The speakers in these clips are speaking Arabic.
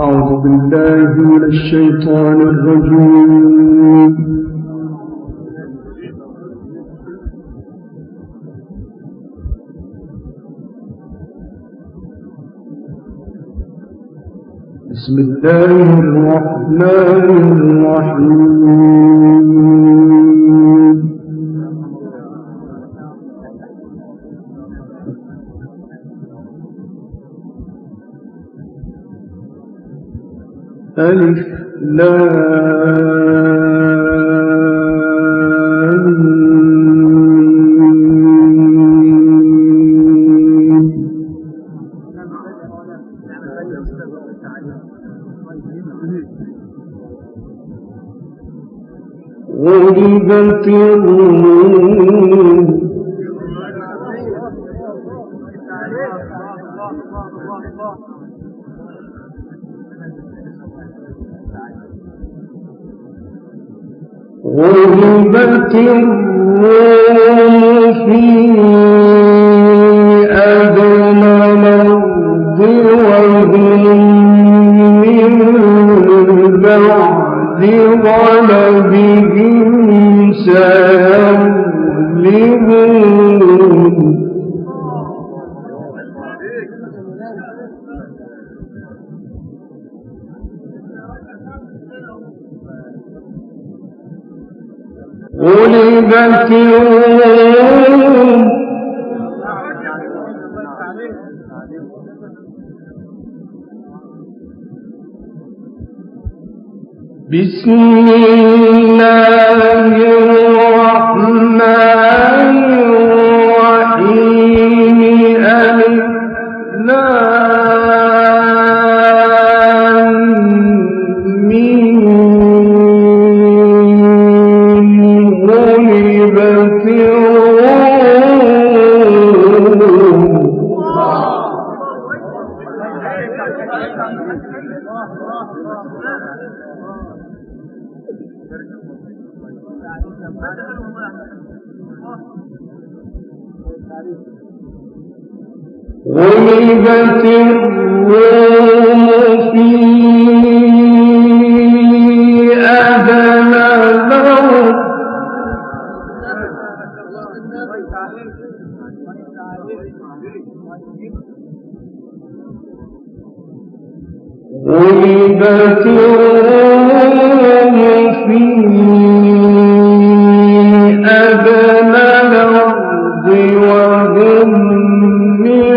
أعوذ بالله من الشيطان الرجيم. بسم الله الرحمن الرحيم. ألف لام غلبت الروم غلبت الروم في أدنى الأرض وهم من بعد غلبهم سيغلبون غلبت الروم بسم الله الرحمن الرحيم ألف لام ميم غلبت الروم غلبت الروم في أدنى الأرض غلبت الروم في أدنى الأرض وهم من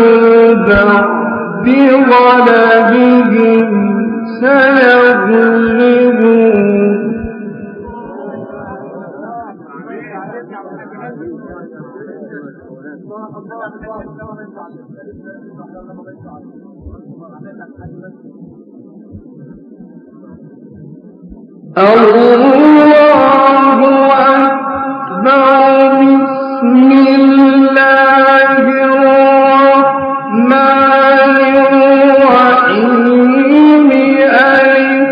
بعد غلبهم سيغلبون الله أكبر بسم الله الرحمن الرحيم ألف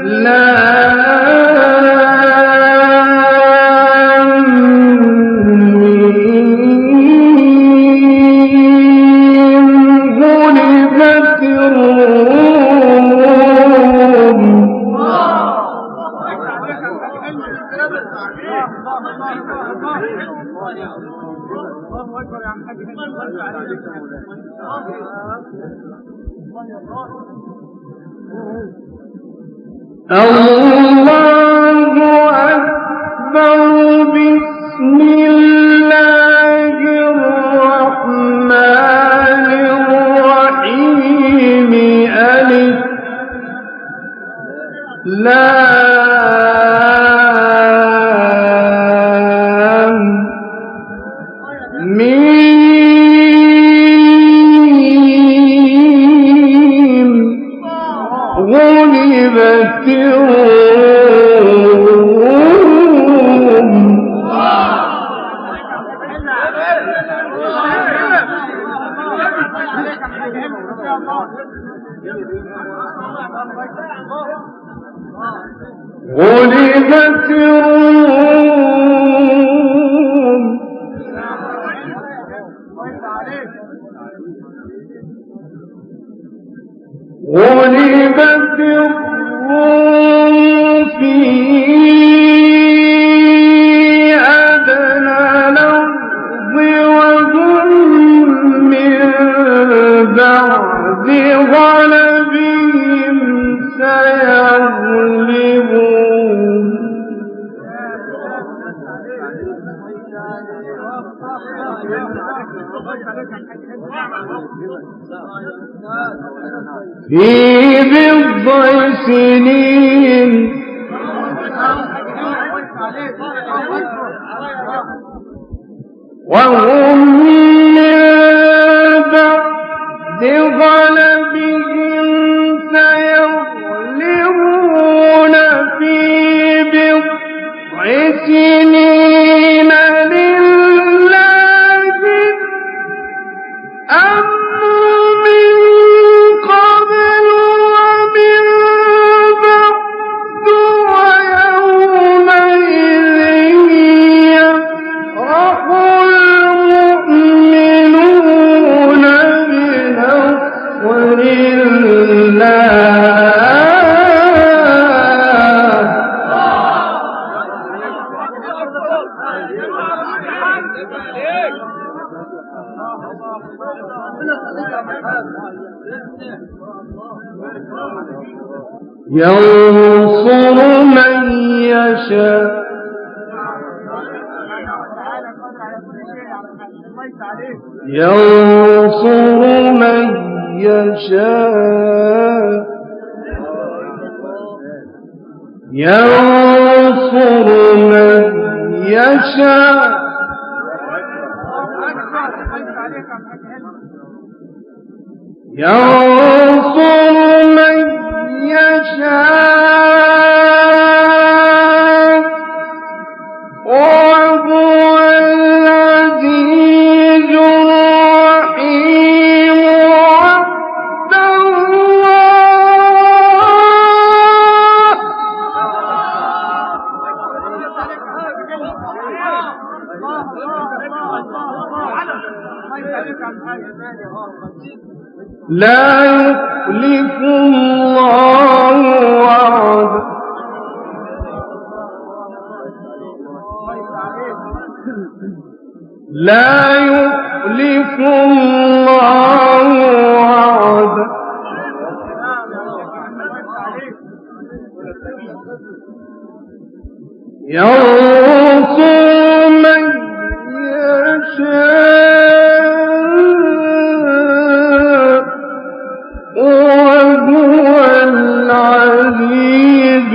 لام ميم غلبت الروم الله أكبر بسم الله الرحمن الرحيم ألف لام ميم غلبت الروم غلبت الروم غلبت في بضع سنين وهم من بعد غلبهم سيغلبون في بضع سنين لله أمر من قبل ومن بعد ويومئذ يفرح المؤمنون بنصر الله. ينصر من يشاء ينصر من يشاء ينصر من يشاء ينصر من يشاء وهو العزيز الرحيم. وعد لا يخلف الله وعده لا يخلف الله وعده ينصر من يشاء وهو العزيز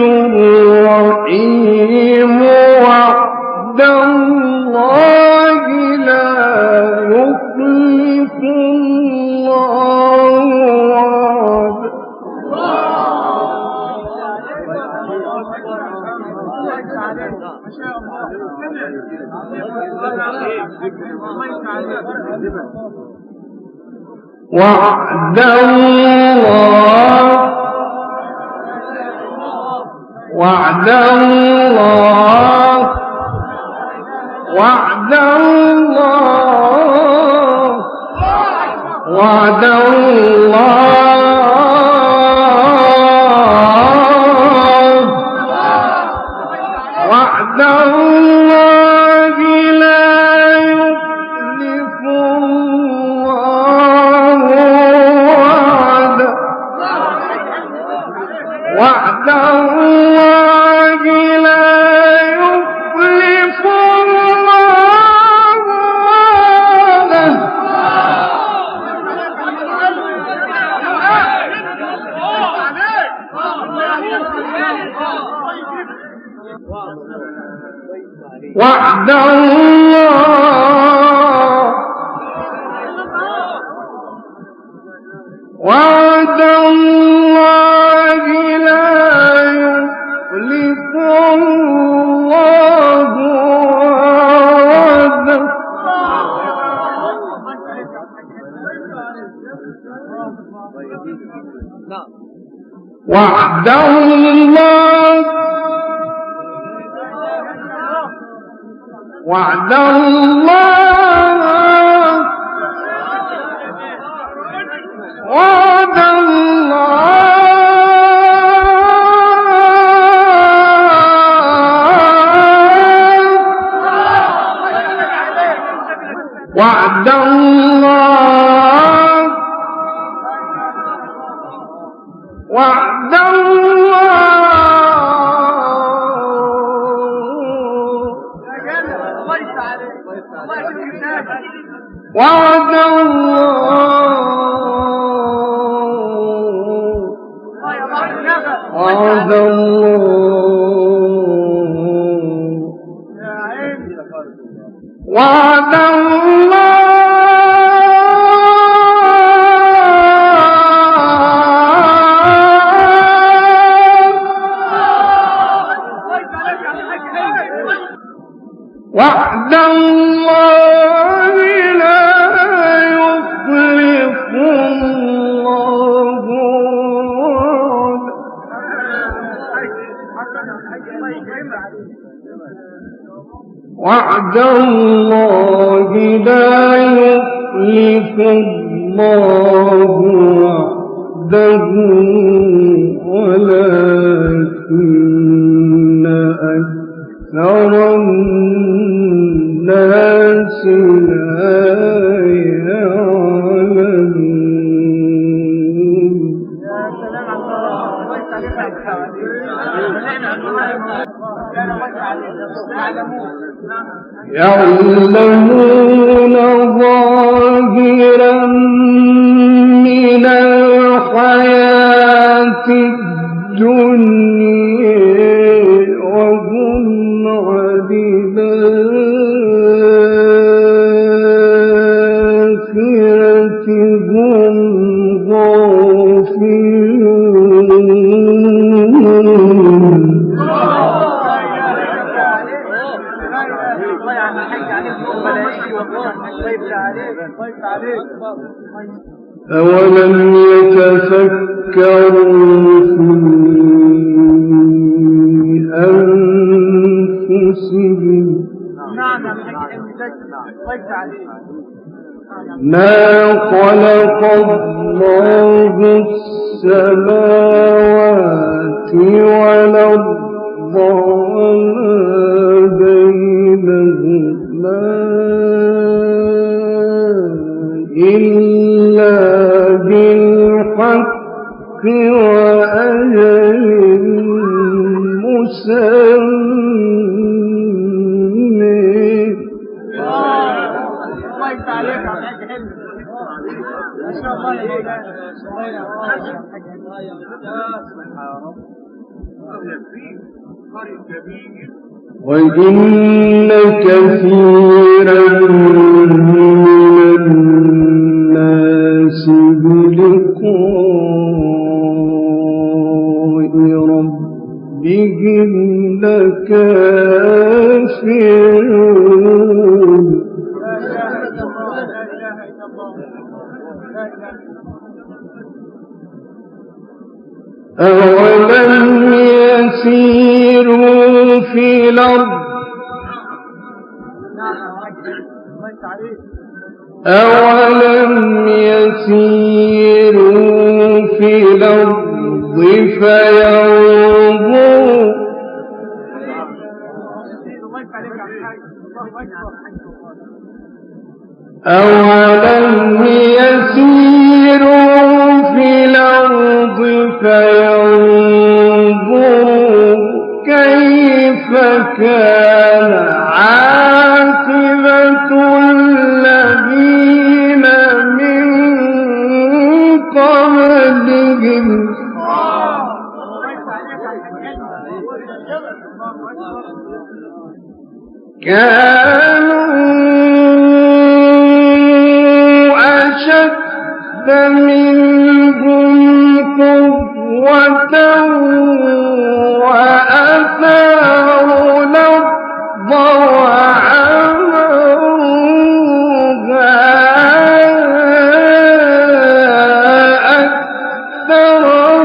الرحيم. وعد الله لا يخلف الله وعده وعد الله وعد الله وعد الله وعد الله وعد الله لا يخلف الله وعده وعد الله لا يخلف الله وعده وعد الله وعد الله لا يخلف الله وعده وعد الله وعد الله وعد الله وعد الله وعد وعد وعد وعد وعد الله لا يخلف الله وعد الله لا يخلف الله وعده ولكن أكثر الناس لا يعلمون. يعلمون ظاهرا من الحياة الدنيا وهم عن الآخرة هم غافلون. أولم يتفكروا في أنفسهم ما خلق الله السماوات والأرض وما بينهما إلا بالحق وأجل مسمى. وإن كثيرا من الناس بلقاء ربهم لكافرون. أولم يسيروا في الأرض أولم يسيروا في الأرض فينظروا أولم يسيروا في الأرض فينظروا كيف كان عاقبة الذين من قبلهم كانوا أشد منهم قوة وأثاروا الأرض وعمروها أكثر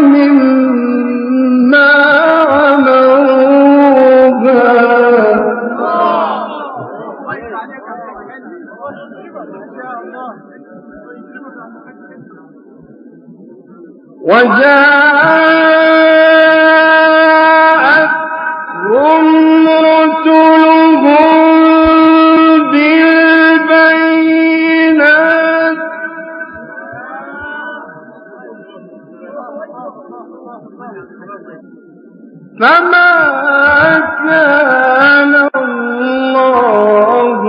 مما عمروها وجاءتهم رسلهم بالبينات فما كان الله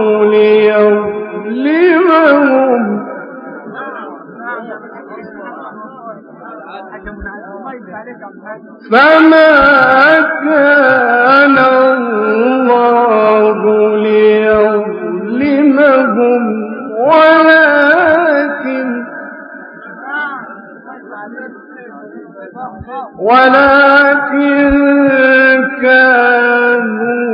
ليظلمهم فما كان الله ليظلمهم ولكن كانوا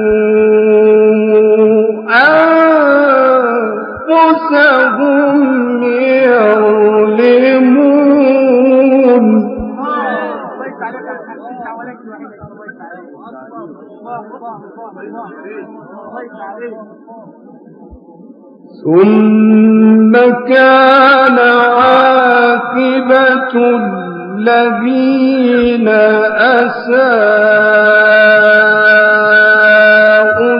أنفسهم يظلمون ثم كان عاقبة الذين أساءوا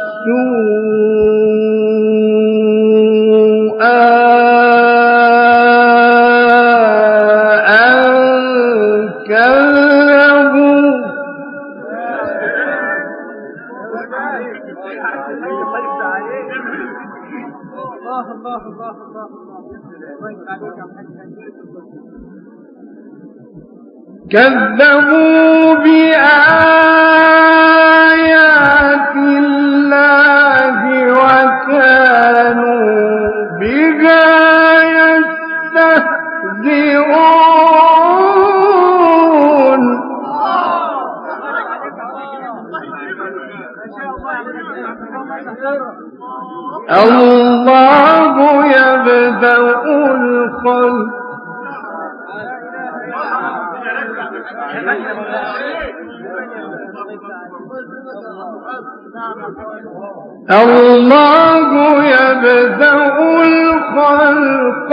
السوء أن كذبوا كذبوا بآيات الله وكانوا بها يستهزئون الله يبدأ الخلق الله يبدأ الخلق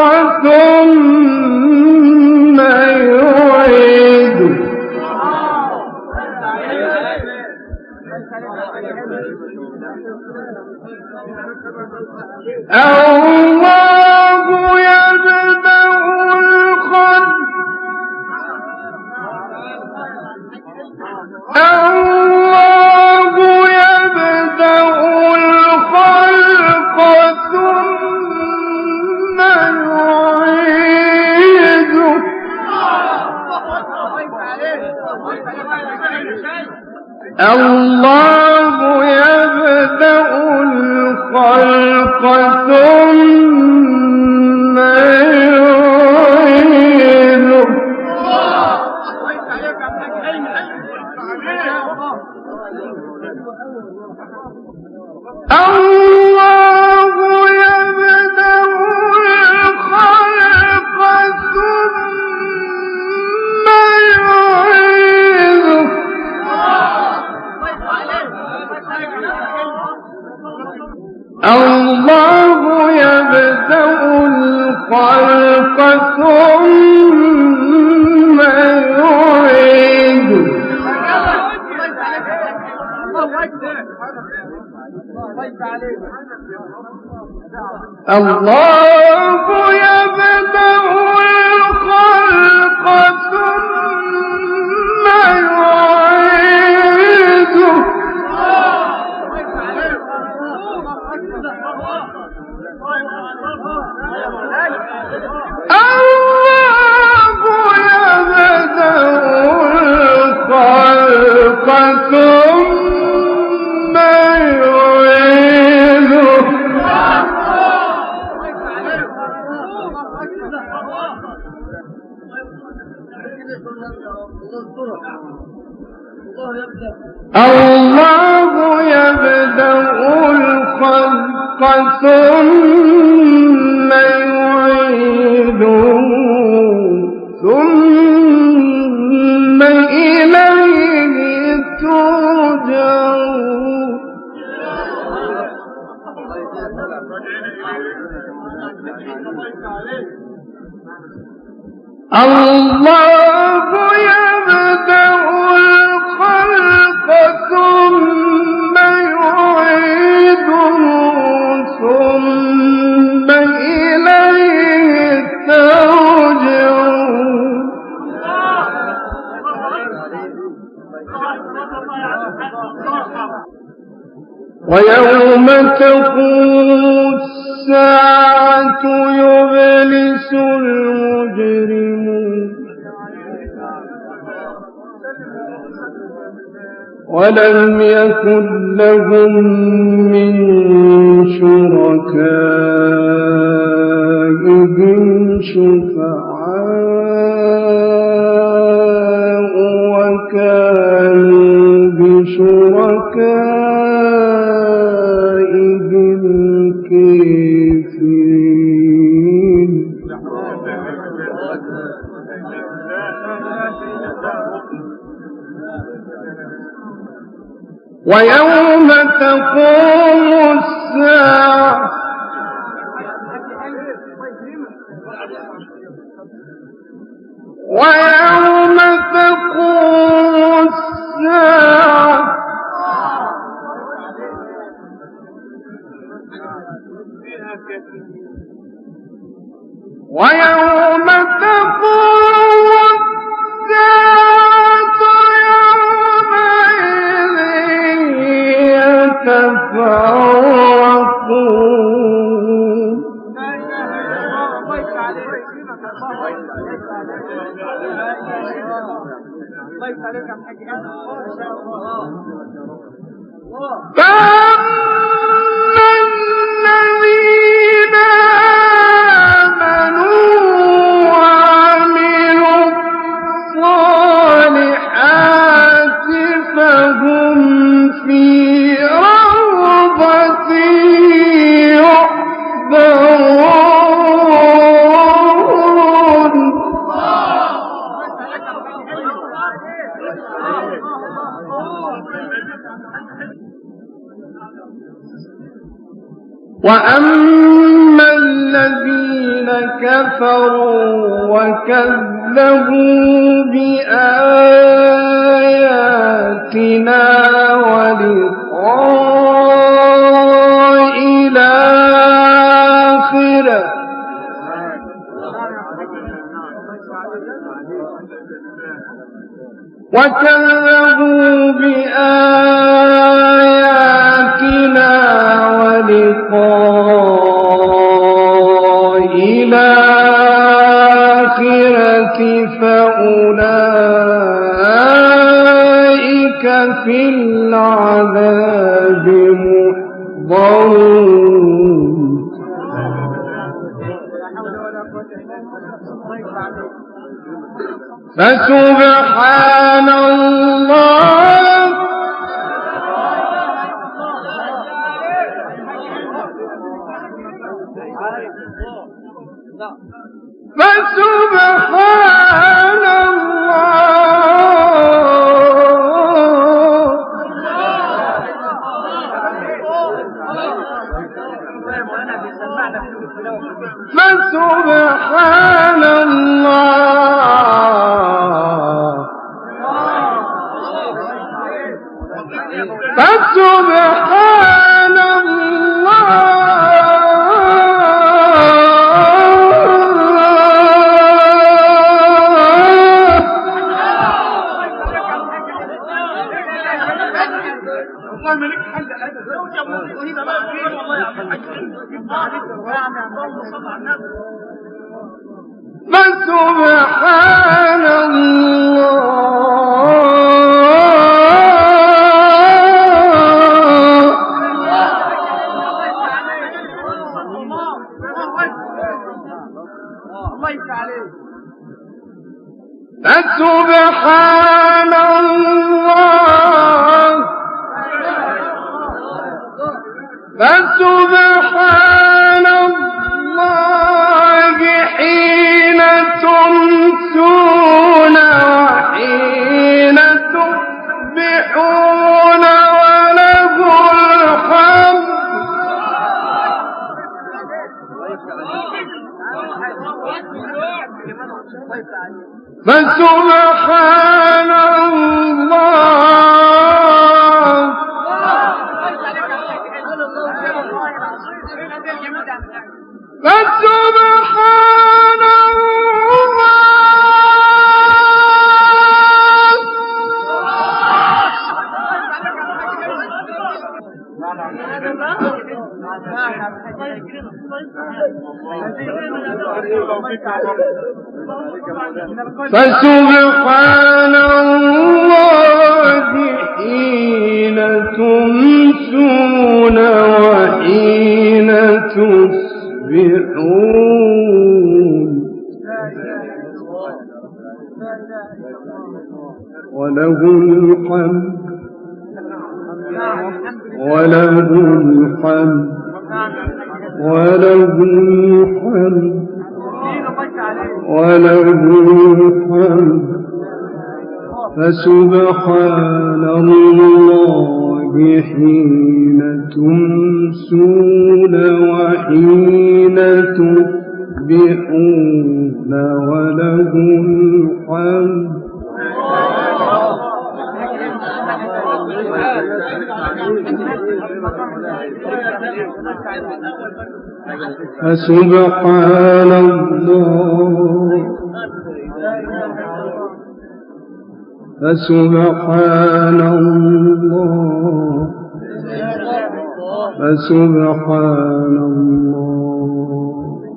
ثم يعيده الله يبدأ الخلق ثم يعيده الله يبدأ الخلق ثم يعيده الله يبدأ الخلق ثم يعيده الله يبدأ الخلق ثم يعيده الله يبدأ الخلق ثم يعيده الله يبدأ الخلق ثم يعيده ثم إليه ترجعون الله يبدأ الخلق ثم يعيده ثم إليه ترجعون تقوم الساعة يبلس المجرمون ولم يكن لهم من شركائهم شفعاء وكانوا بشركائهم كافرين ويوم تقوم الساعة ويوم تقوم الساعة يومئذ يتفرقون فأما الذين آمنوا وعملوا الصالحات فهم في روضة يحبرون وأما الذين كفروا وكذبوا بآياتنا ولقاء الآخرة فأولئك في العذاب محضرون فسبحان الله فسبحان فسبحان الله فسبحان فسبحان فسبحان الله فسبحان الله حين تمسون وحين تصبحون وله الحمد فسبحان الله فسبحان الله فسبحان الله حين تمسون وحين تصبحون وله الحمد وله الحمد وله الحمد وله الحمد فسبحان الله حين تمسون وحين تصبحون وله الحمد فسبحان الله فسبحان الله فسبحان الله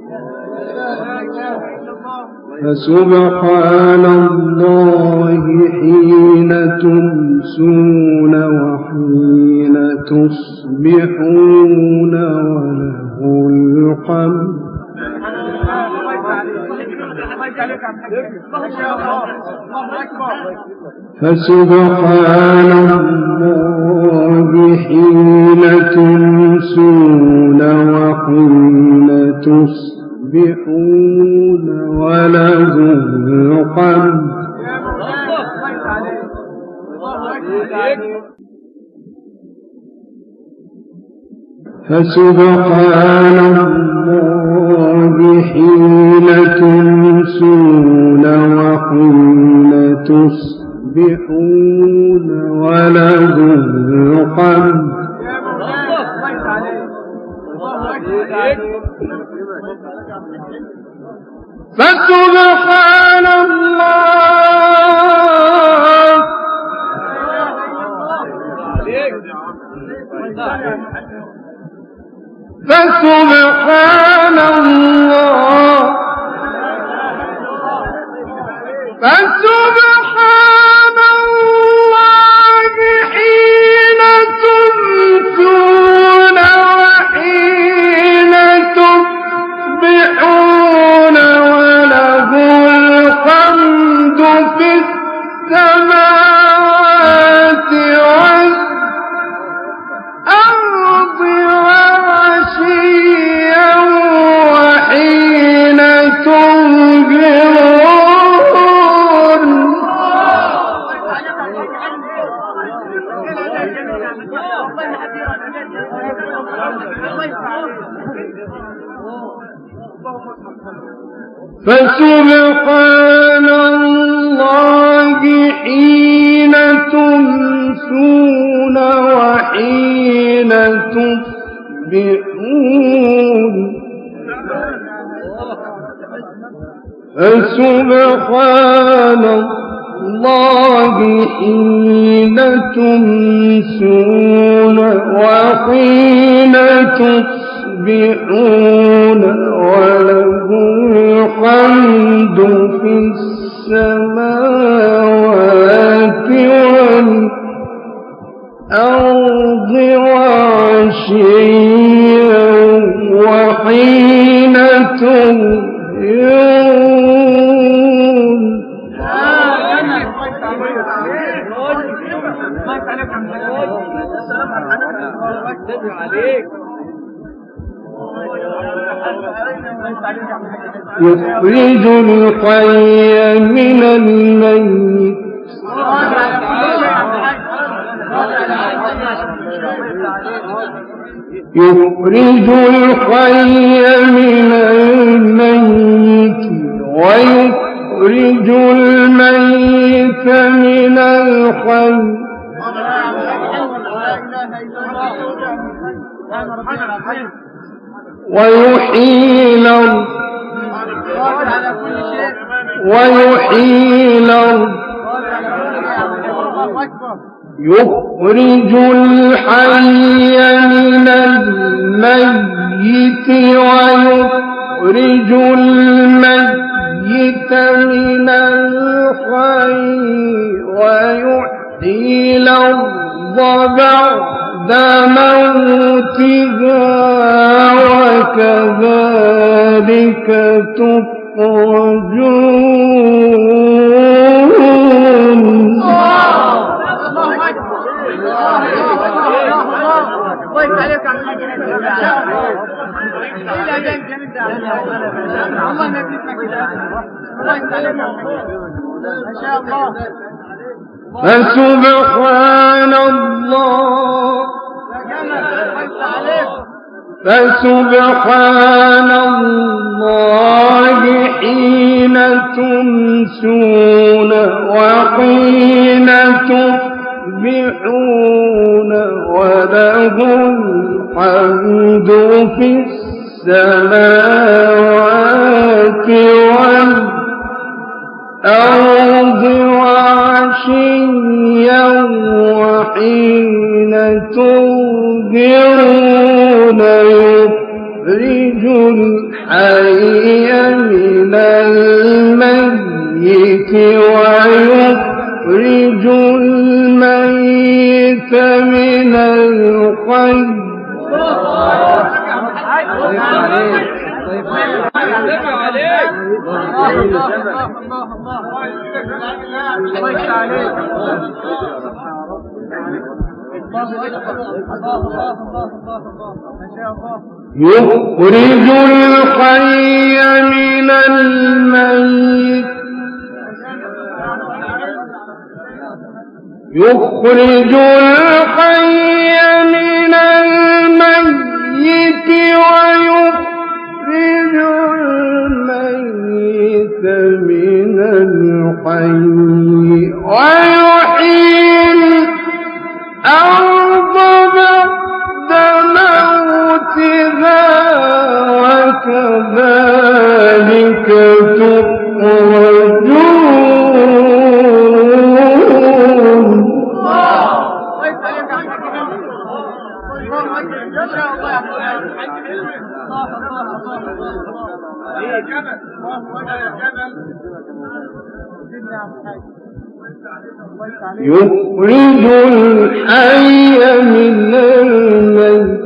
فسبحان الله حين تمسون وحين تصبحون وله الحمد فسبحان الله حين تمسون وحين تصبحون وله الحمد فسبحان الله حين تمسون وحين تصبحون وله الحمد فسبحان الله فسبحان الله فسبحان الله حين تمسون وحين تصبحون وله الحمد في السماوات والأرض وعشيا وحين تظهرون فسبحان الله حين تمسون وحين تصبحون فسبحان الله حين تمسون وحين تصبحون وله الحمد في السماوات والأرض وعشيا وحين تظهرون يخرج الحي من الميت يخرج الحي من الميت ويخرج الميت من الحي ويحيي الأرض يخرج الحي من الميت ويخرج ويخرج الميت من الحي ويحيي الأرض بعد موتها وكذلك تخرجون. فسبحان الله حين تمسون وحين تصبحون وله الحمد في السماوات والأرض وعشيا وحين تظهرون يخرج الحي من الميت ويخرج الميت من الحي. يخرج الحي من الميت ويخرج الميت من الحي ويحيي الأرض بعد موتها وكذلك تخرجون. يخرج الحي من الميت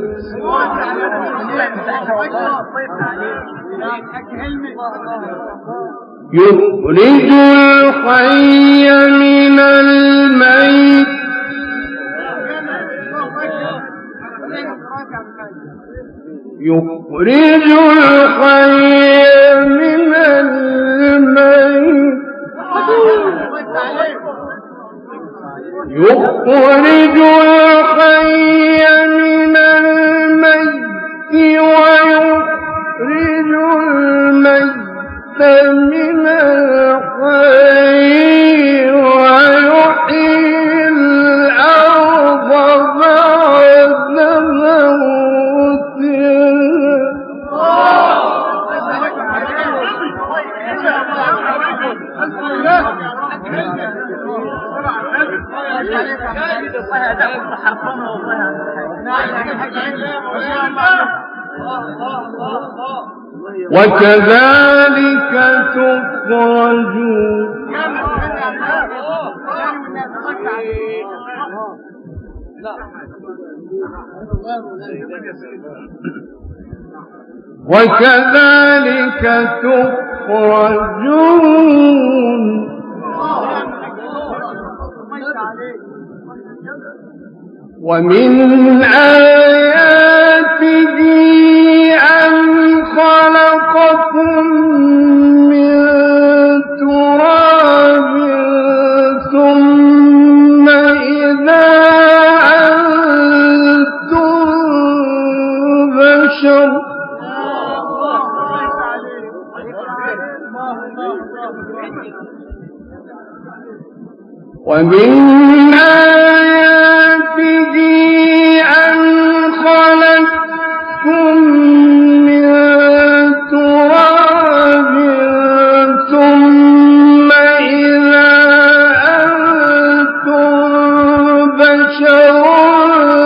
يخرج الحي من الميت يخرج الحي من الميت يخرج الحي من الميت ويخرج الميت من الحي ويحيي الأرض بعد وكذلك تخرجون. وكذلك تخرجون. ومن آياته أن خلقكم من تراب ثم إذا أنتم بشر ومن آياته أن خلقكم من تراب ثم إذا أنتم بشر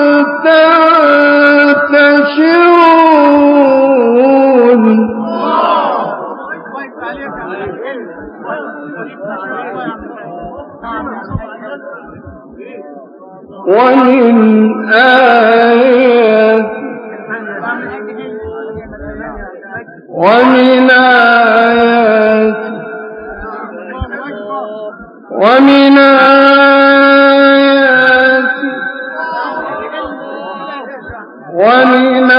تنتشرون. ومن آياته ومن آياته ومن آياته ومن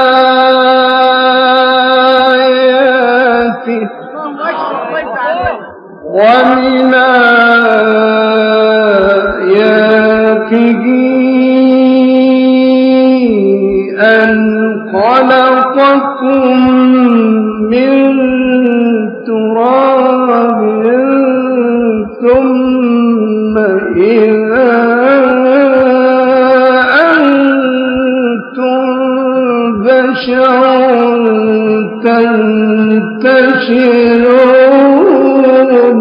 آياته ومن آياته أن خلقكم من تراب ثم إذا أنتم بشر تنتشرون.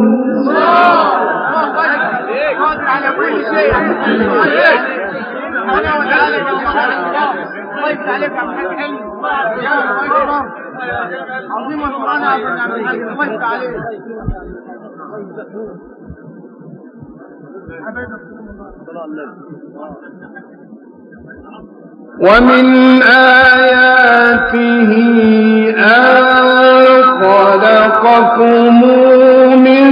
على كل شيء ضيفت عليك يا محمد حلمي يا عظيم القرآن يا محمد ضيفت عليك. ومن آياته أن خلقكم من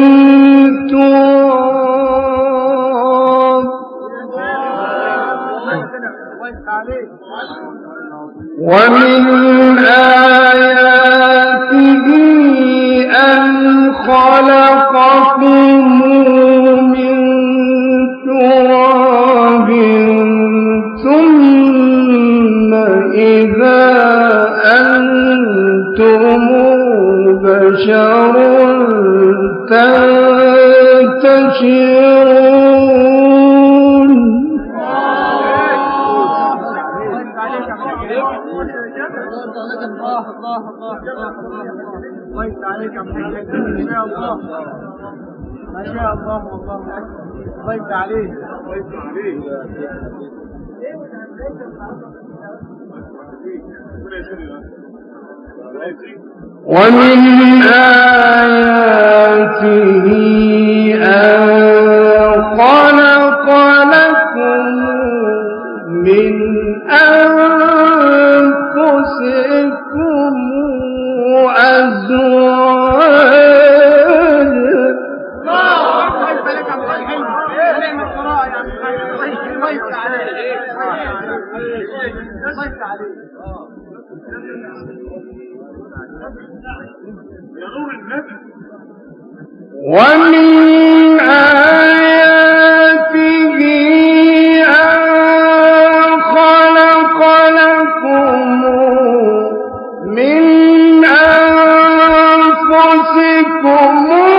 تراب ومن آياته أن خلقكم من تراب ثم إذا أنتم بشر تنتشرون. ضيفت عليك يا محمد ما شاء الله ما شاء الله والله أكبر ضيفت عليك ضيفت عليك. ومن آياته أن خلق لكم من أنفسكم ومن آياته أن خلق لكم من أنفسكم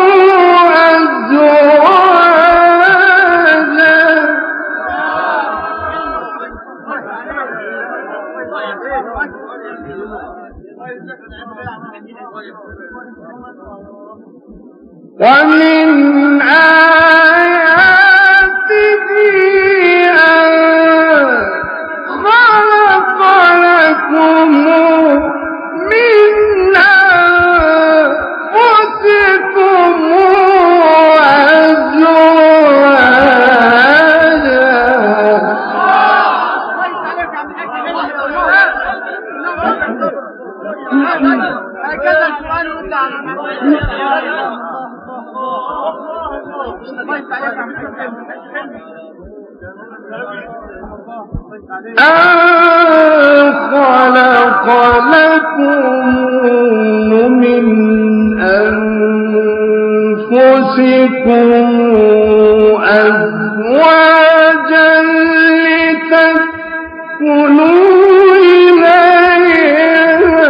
ومن آياته أن خلق لكم من أنفسكم خلق لكم من أنفسكم أزواجا لتسكنوا إليها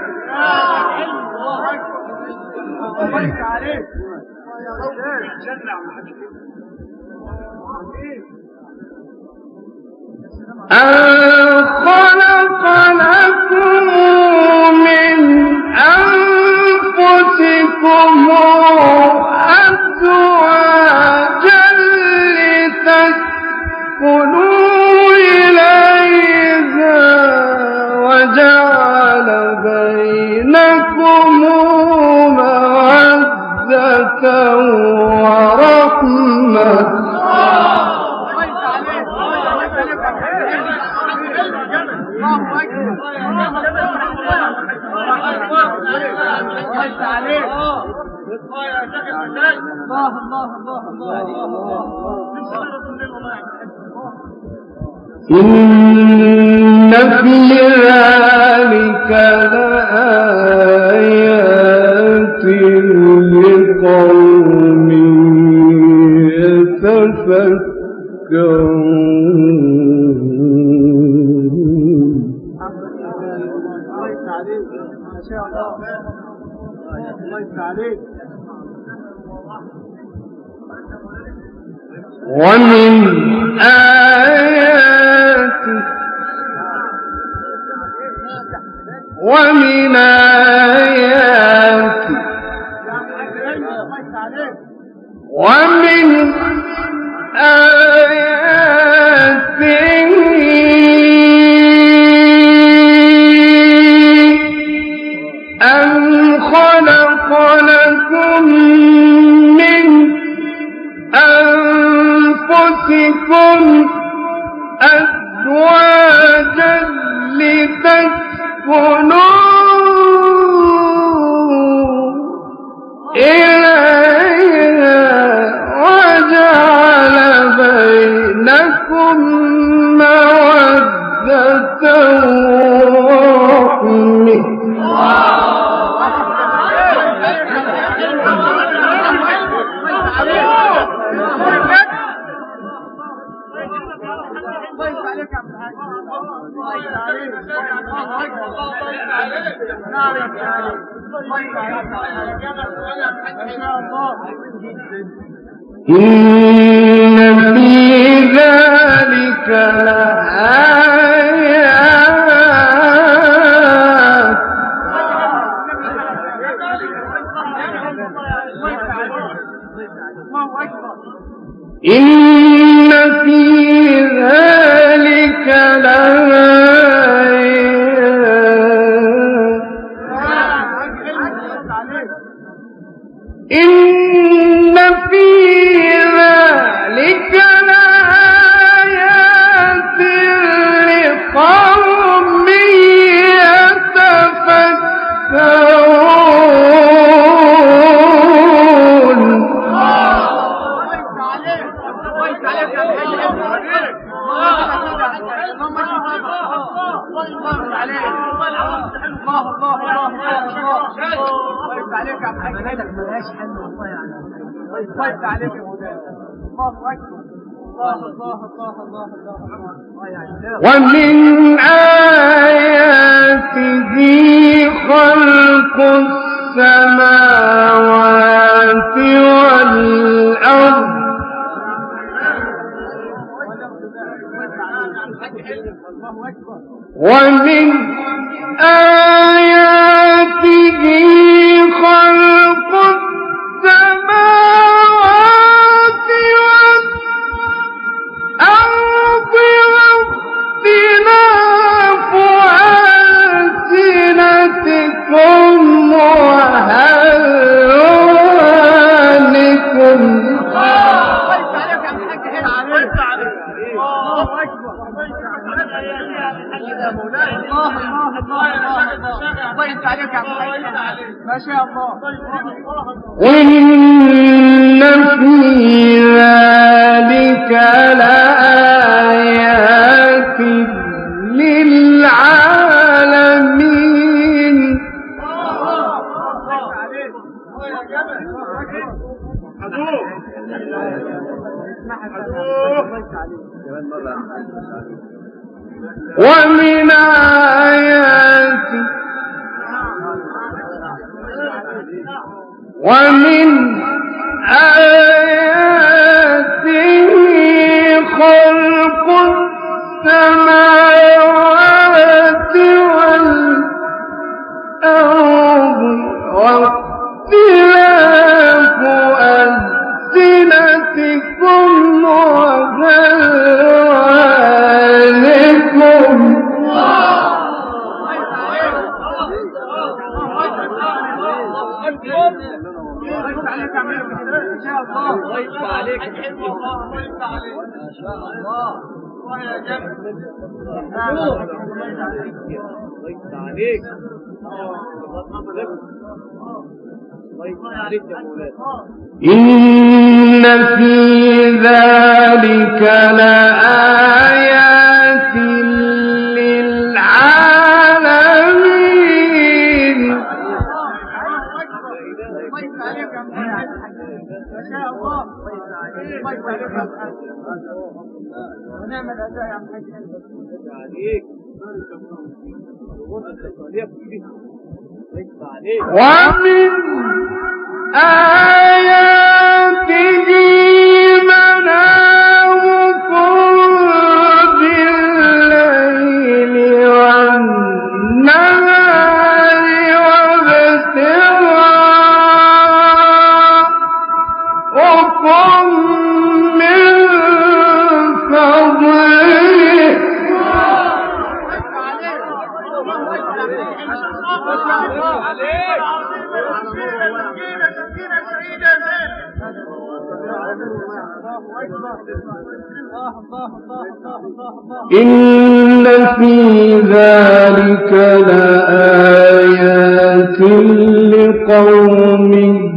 خلق لكم من أنفسكم أزواجا لتسكنوا إليها وجعل بينكم مودة ورحمة إن في ذلك لآيات لقوم يتفكرون. ما شاء الله الله يفتح عليك. ومن آياته ومن آياته أن خلق لكم من أنفسكم أزواجا لتسكنوا إليها وجعل بينكم مودة ورحمة. إن في ذلك لآيات إن في ذلك إن في ذلك لآيات لقوم يتفكرون. ومن آياته خلق السماوات والأرض ومن آياته خلق السماوات والأرض واختلاف ألسنتكم وألوانكم. إن في ذلك لآيات للعالمين. ومن آياته خلق السماوات والأرض واختلاف ألسنتكم وألوانكم. إن في ذلك لآيات للعالمين. ومن آياته منامكم بالليل والنهار وابتغاؤكم من فضله. إن في ذلك لآيات لقوم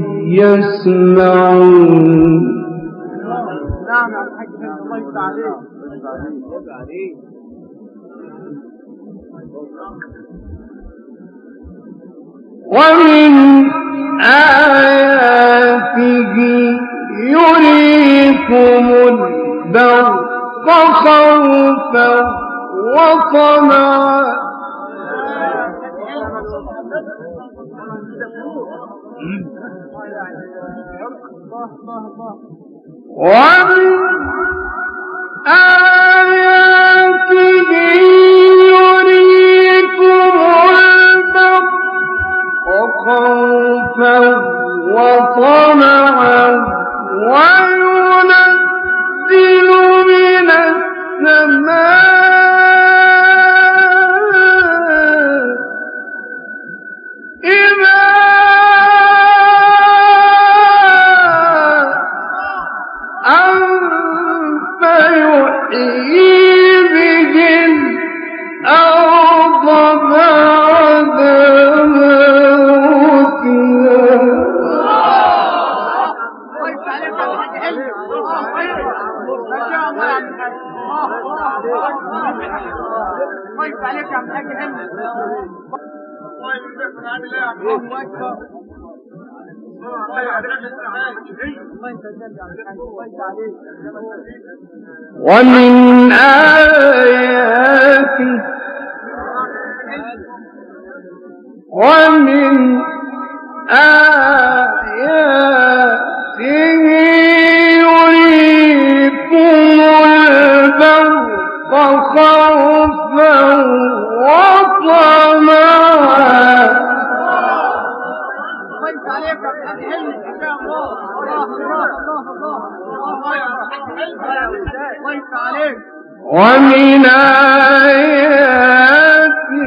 يسمعون. نعم يا الحاج الله يفتح عليك. ومن آياته يريكم البرق خوفا وطمعا ومن آياته يريكم البرق خوفا وطمعا وينزل من السماء إذا فيحيي به الأرض بعد ومن آياته يريكم البرق خوفا وطمعا ومن آياته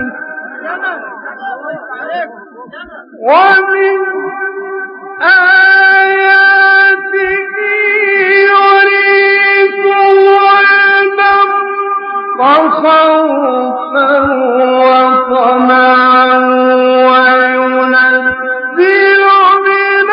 يريكم البرق خوفا وطمعا وينزل من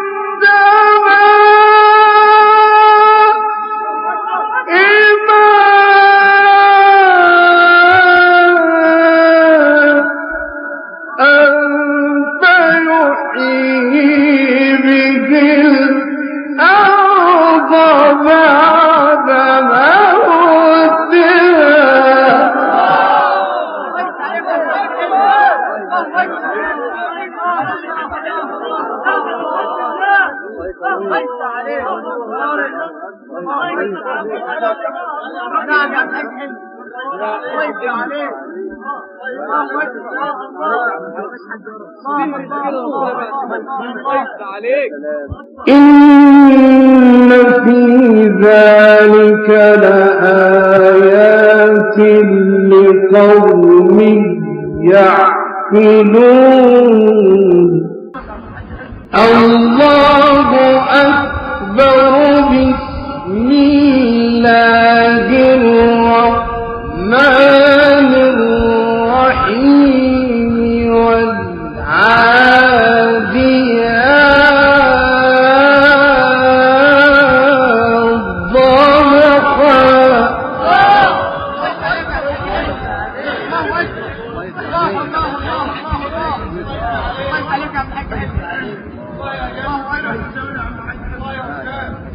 إن في ذلك لآيات لقوم يعقلون. الله أكبر. بسم الله الرحمن الرحيم والعاديات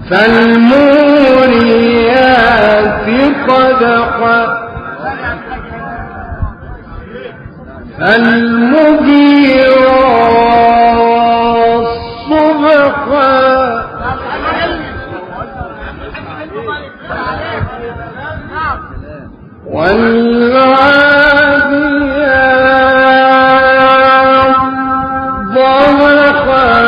فالموريات قدحا فالمغيرات صبحا والعاديات ضبحا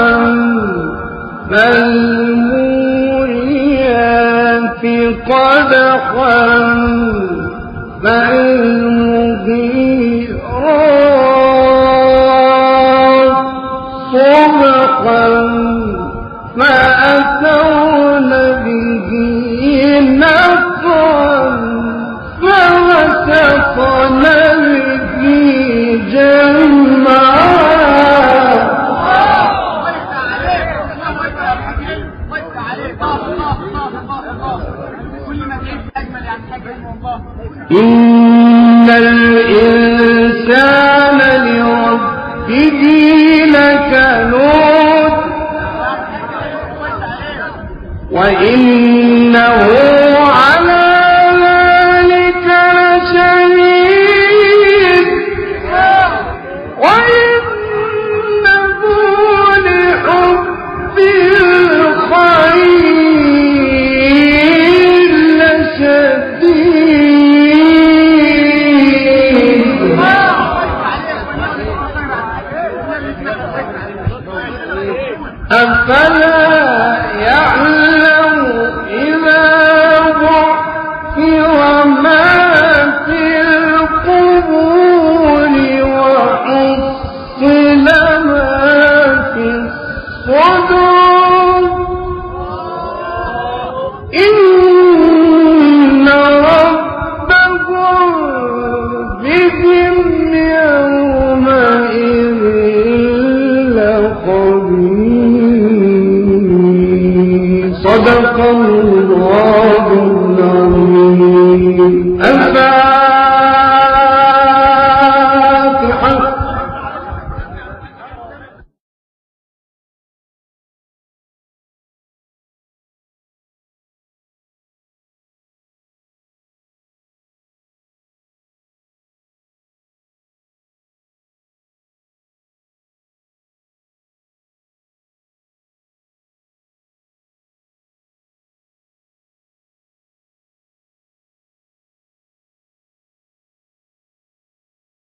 فالموريات قدحا فالمغيرات صبحا فأتون به نقعا فوسطن به جمعا إن الإنسان لربه لكنود وإنه على ذلك لشهيد وإنه لحب الخير لشديد أفلا يعلم إذا بعثر ما في القبور وحصل ما في الصدور إن ربهم بهم يومئذ لخبير صدق الله العظيم